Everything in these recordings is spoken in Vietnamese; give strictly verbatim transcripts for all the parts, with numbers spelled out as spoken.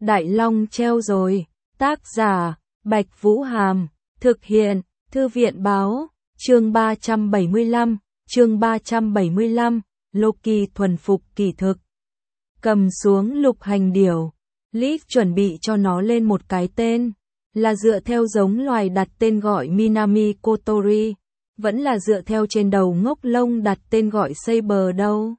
Đại Long treo rồi. Tác giả, Bạch Vũ Hàm. Thực hiện, Thư viện Báo. Chương ba trăm bảy mươi lăm. Chương ba trăm bảy mươi lăm. Loki thuần phục kỳ thực. Cầm xuống lục hành điểu. Liz chuẩn bị cho nó lên một cái tên. Là dựa theo giống loài đặt tên gọi Minami Kotori. Vẫn là dựa theo trên đầu ngốc lông đặt tên gọi Saber đâu.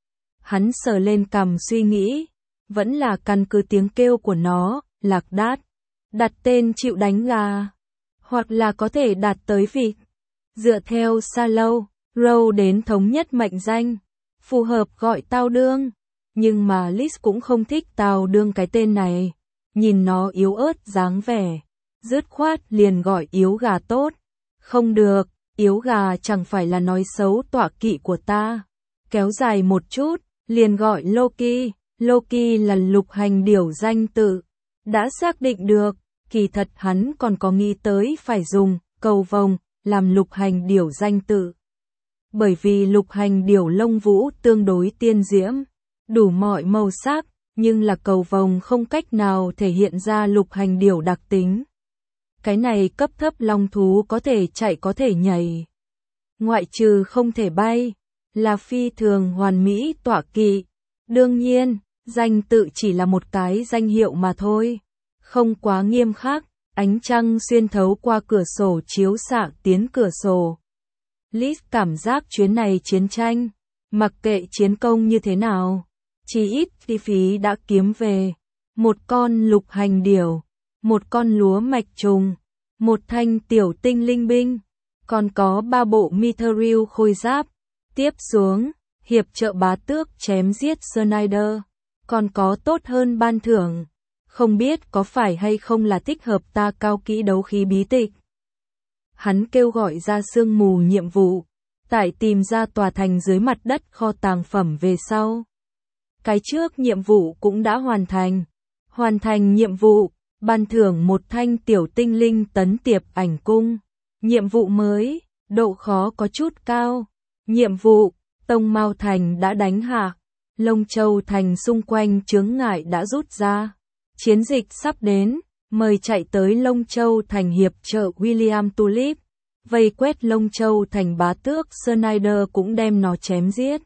Hắn sờ lên cằm suy nghĩ. Vẫn là căn cứ tiếng kêu của nó, lạc đát. Đặt tên chịu đánh gà. Hoặc là có thể đạt tới vịt. Dựa theo xa lâu, Row đến thống nhất mệnh danh. Phù hợp gọi tao đương. Nhưng mà Liz cũng không thích tao đương cái tên này. Nhìn nó yếu ớt dáng vẻ. Dứt khoát liền gọi yếu gà tốt. Không được, yếu gà chẳng phải là nói xấu tọa kỵ của ta. Kéo dài một chút, liền gọi Loki. Loki là lục hành điểu danh tự. Đã xác định được, kỳ thật hắn còn có nghĩ tới phải dùng cầu vồng làm lục hành điểu danh tự. Bởi vì lục hành điểu lông vũ tương đối tiên diễm, đủ mọi màu sắc, nhưng là cầu vồng không cách nào thể hiện ra lục hành điểu đặc tính. Cái này cấp thấp long thú có thể chạy có thể nhảy, ngoại trừ không thể bay, là phi thường hoàn mỹ tọa kỵ. Đương nhiên, danh tự chỉ là một cái danh hiệu mà thôi, không quá nghiêm khắc. Ánh trăng xuyên thấu qua cửa sổ chiếu xạ tiến cửa sổ. Liz cảm giác chuyến này chiến tranh, mặc kệ chiến công như thế nào, chỉ ít chi phí đã kiếm về. Một con lục hành điểu, một con lúa mạch trùng, một thanh tiểu tinh linh binh, còn có ba bộ mithril khôi giáp. Tiếp xuống, hiệp trợ bá tước chém giết Snyder, còn có tốt hơn ban thưởng. Không biết có phải hay không là thích hợp ta cao kỹ đấu khí bí tịch. Hắn kêu gọi ra sương mù nhiệm vụ, tại tìm ra tòa thành dưới mặt đất kho tàng phẩm về sau. Cái trước nhiệm vụ cũng đã hoàn thành. Hoàn thành nhiệm vụ, ban thưởng một thanh tiểu tinh linh tấn tiệp ảnh cung. Nhiệm vụ mới, độ khó có chút cao. Nhiệm vụ, Tông Mao Thành đã đánh hạ. Lông Châu Thành xung quanh chướng ngại đã rút ra. Chiến dịch sắp đến, mời chạy tới Lông Châu Thành hiệp trợ William Tulip. Vây quét Lông Châu Thành bá tước Snyder cũng đem nó chém giết.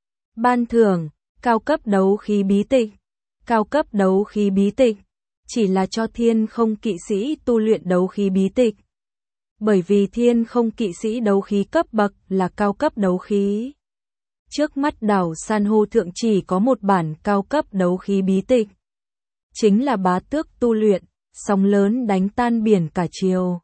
Ban thưởng, cao cấp đấu khí bí tịch. Cao cấp đấu khí bí tịch, chỉ là cho thiên không kỵ sĩ tu luyện đấu khí bí tịch. Bởi vì thiên không kỵ sĩ đấu khí cấp bậc là cao cấp đấu khí. Trước mắt đảo san hô thượng chỉ có một bản cao cấp đấu khí bí tịch. Chính là bá tước tu luyện, sóng lớn đánh tan biển cả chiều.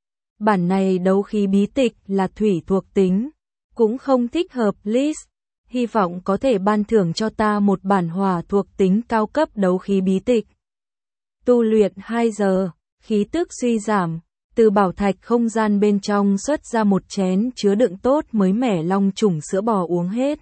Bản này đấu khí bí tịch là thủy thuộc tính, cũng không thích hợp Liz. Hy vọng có thể ban thưởng cho ta một bản hỏa thuộc tính cao cấp đấu khí bí tịch. Tu luyện hai giờ, khí tức suy giảm, từ bảo thạch không gian bên trong xuất ra một chén chứa đựng tốt mới mẻ long trùng sữa bò uống hết.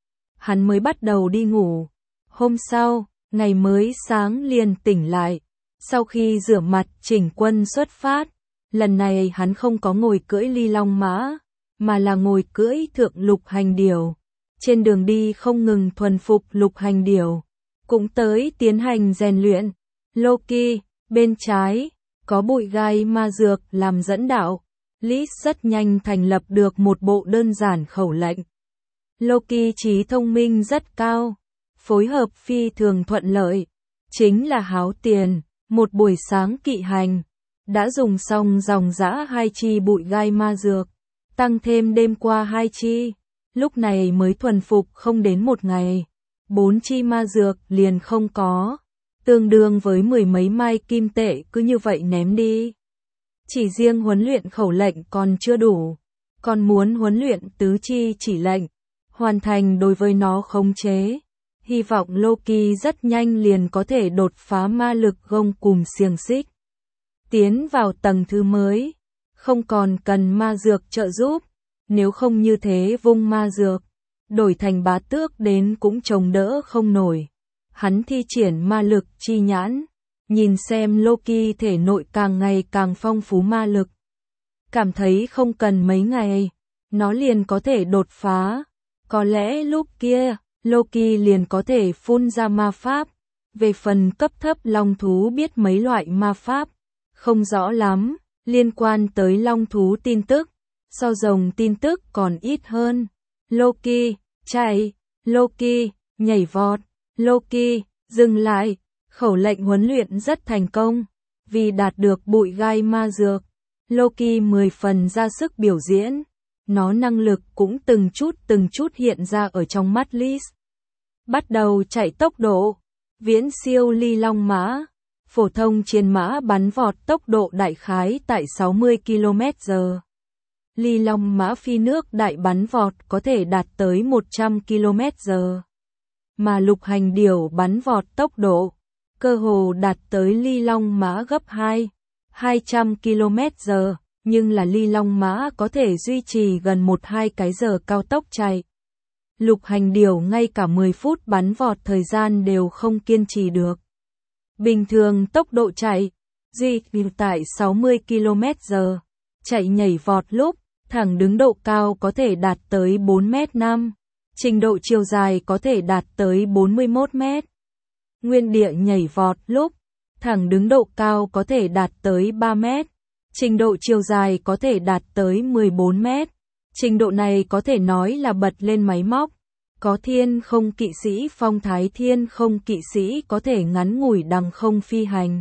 Hắn mới bắt đầu đi ngủ. Hôm sau, ngày mới sáng liền tỉnh lại. Sau khi rửa mặt chỉnh quân xuất phát, lần này hắn không có ngồi cưỡi ly long mã, mà là ngồi cưỡi thượng lục hành điểu. Trên đường đi không ngừng thuần phục lục hành điểu, cũng tới tiến hành rèn luyện. Loki, bên trái, có bụi gai ma dược làm dẫn đạo. Liz rất nhanh thành lập được một bộ đơn giản khẩu lệnh. Loki trí thông minh rất cao, phối hợp phi thường thuận lợi. Chính là háo tiền, một buổi sáng kỵ hành, đã dùng xong dòng dã hai chi bụi gai ma dược, tăng thêm đêm qua hai chi. Lúc này mới thuần phục không đến một ngày, bốn chi ma dược liền không có, tương đương với mười mấy mai kim tệ cứ như vậy ném đi. Chỉ riêng huấn luyện khẩu lệnh còn chưa đủ, còn muốn huấn luyện tứ chi chỉ lệnh, hoàn thành đối với nó khống chế. Hy vọng Loki rất nhanh liền có thể đột phá ma lực gông cùm xiềng xích, tiến vào tầng thứ mới, không còn cần ma dược trợ giúp. Nếu không như thế vung ma dược, đổi thành bá tước đến cũng chống đỡ không nổi. Hắn thi triển ma lực chi nhãn, nhìn xem Loki thể nội càng ngày càng phong phú ma lực. Cảm thấy không cần mấy ngày, nó liền có thể đột phá. Có lẽ lúc kia, Loki liền có thể phun ra ma pháp, Về phần cấp thấp long thú biết mấy loại ma pháp, không rõ lắm, liên quan tới long thú tin tức, so rồng tin tức còn ít hơn. Loki, chạy, Loki, nhảy vọt, Loki, dừng lại, khẩu lệnh huấn luyện rất thành công, vì đạt được bụi gai ma dược. Loki mười phần ra sức biểu diễn, nó năng lực cũng từng chút từng chút hiện ra ở trong mắt Liz. Bắt đầu chạy tốc độ, viễn siêu ly long mã, phổ thông chiến mã bắn vọt tốc độ đại khái tại sáu mươi ki lô mét giờ. Ly long mã phi nước đại bắn vọt có thể đạt tới một trăm ki lô mét giờ. Mà lục hành điểu bắn vọt tốc độ, cơ hồ đạt tới ly long mã gấp hai, hai trăm ki lô mét giờ, nhưng là ly long mã có thể duy trì gần một hai cái giờ cao tốc chạy. Lục hành điểu ngay cả mười phút bắn vọt thời gian đều không kiên trì được. Bình thường tốc độ chạy, duy trì tại sáu mươi ki lô mét giờ, chạy nhảy vọt lúc, thẳng đứng độ cao có thể đạt tới bốn mét năm, trình độ chiều dài có thể đạt tới bốn mươi mốt mét. Nguyên địa nhảy vọt lúc, thẳng đứng độ cao có thể đạt tới ba mét, trình độ chiều dài có thể đạt tới mười bốn mét. Trình độ này có thể nói là bật lên máy móc. Có thiên không kỵ sĩ phong thái thiên không kỵ sĩ có thể ngắn ngủi đằng không phi hành.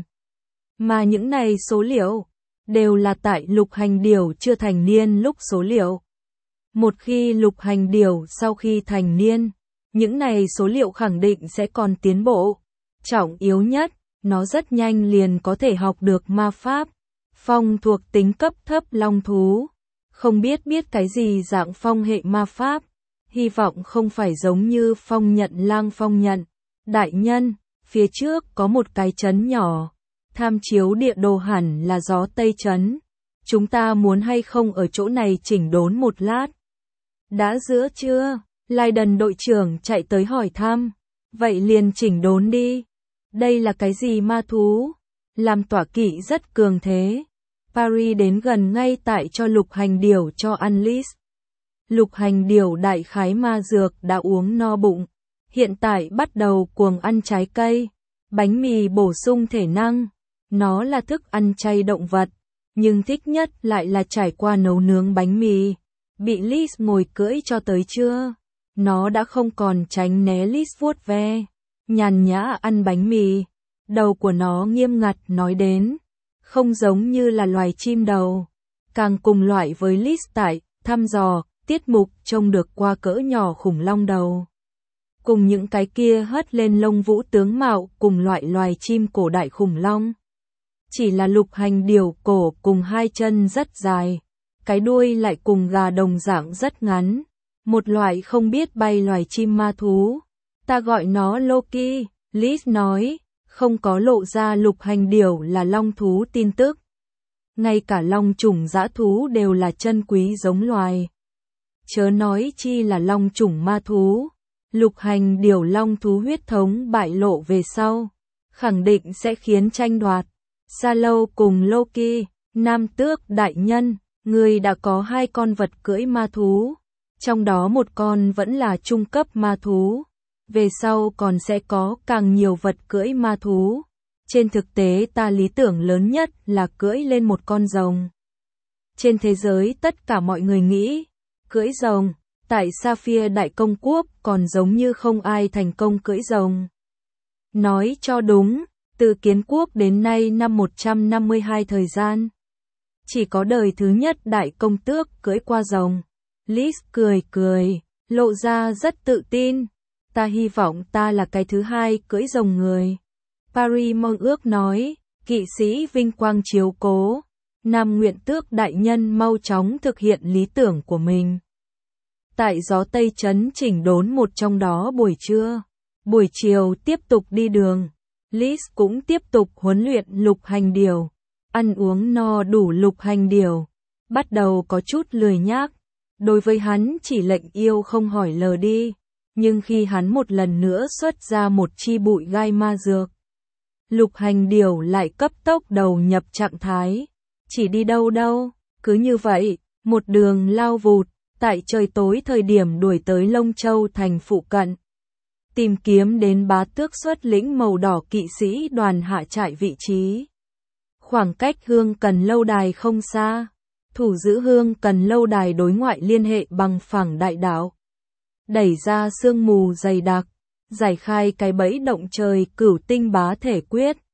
Mà những này số liệu, đều là tại lục hành điểu chưa thành niên lúc số liệu. Một khi lục hành điểu sau khi thành niên, những này số liệu khẳng định sẽ còn tiến bộ. Trọng yếu nhất, nó rất nhanh liền có thể học được ma pháp. Phong thuộc tính cấp thấp long thú. Không biết biết cái gì dạng phong hệ ma pháp. Hy vọng không phải giống như phong nhận lang phong nhận. Đại nhân, phía trước có một cái trấn nhỏ. Tham chiếu địa đồ hẳn là gió Tây trấn. Chúng ta muốn hay không ở chỗ này chỉnh đốn một lát? Đã giữa chưa? Lydon đội trưởng chạy tới hỏi thăm. Vậy liền chỉnh đốn đi. Đây là cái gì ma thú? Làm tỏa kỵ rất cường thế. Paris đến gần ngay tại cho lục hành điểu cho ăn lít. Lục hành điểu đại khái ma dược đã uống no bụng. Hiện tại bắt đầu cuồng ăn trái cây, bánh mì bổ sung thể năng. Nó là thức ăn chay động vật, nhưng thích nhất lại là trải qua nấu nướng bánh mì. Bị Liz ngồi cưỡi cho tới chưa? Nó đã không còn tránh né Liz vuốt ve, nhàn nhã ăn bánh mì. Đầu của nó nghiêm ngặt nói đến, không giống như là loài chim đầu, càng cùng loại với Liz tại thăm dò, tiết mục trông được qua cỡ nhỏ khủng long đầu. Cùng những cái kia hất lên lông vũ tướng mạo cùng loại loài chim cổ đại khủng long. Chỉ là lục hành điểu cổ cùng hai chân rất dài, cái đuôi lại cùng gà đồng dạng rất ngắn. Một loại không biết bay loài chim ma thú. Ta gọi nó Loki, Liz nói, không có lộ ra lục hành điểu là long thú tin tức. Ngay cả long chủng dã thú đều là chân quý giống loài. Chớ nói chi là long chủng ma thú. Lục hành điểu long thú huyết thống bại lộ về sau, khẳng định sẽ khiến tranh đoạt. Sa Lâu cùng Loki, nam tước đại nhân, người đã có hai con vật cưỡi ma thú. Trong đó một con vẫn là trung cấp ma thú. Về sau còn sẽ có càng nhiều vật cưỡi ma thú. Trên thực tế ta lý tưởng lớn nhất là cưỡi lên một con rồng. Trên thế giới tất cả mọi người nghĩ, cưỡi rồng, tại Sapphire Đại Công Quốc còn giống như không ai thành công cưỡi rồng. Nói cho đúng, từ kiến quốc đến nay năm một trăm năm mươi hai thời gian. Chỉ có đời thứ nhất đại công tước cưỡi qua rồng. Liz cười cười, lộ ra rất tự tin. Ta hy vọng ta là cái thứ hai cưỡi rồng người. Paris mong ước nói, kỵ sĩ vinh quang chiếu cố. Nam nguyện tước đại nhân mau chóng thực hiện lý tưởng của mình. Tại gió Tây trấn chỉnh đốn một trong đó buổi trưa. Buổi chiều tiếp tục đi đường. Liz cũng tiếp tục huấn luyện lục hành điểu. Ăn uống no đủ lục hành điểu. Bắt đầu có chút lười nhác. Đối với hắn chỉ lệnh yêu không hỏi lờ đi. Nhưng khi hắn một lần nữa xuất ra một chi bụi gai ma dược, lục hành điểu lại cấp tốc đầu nhập trạng thái. Chỉ đi đâu đâu, cứ như vậy, một đường lao vụt, tại trời tối thời điểm đuổi tới Lông Châu thành phụ cận. tìm kiếm đến bá tước xuất lĩnh màu đỏ kỵ sĩ đoàn hạ trại vị trí. Khoảng cách Hương Cần lâu đài không xa, thủ giữ Hương Cần lâu đài đối ngoại liên hệ bằng phẳng đại đạo. Đẩy ra sương mù dày đặc, giải khai cái bẫy động trời cửu tinh bá thể quyết,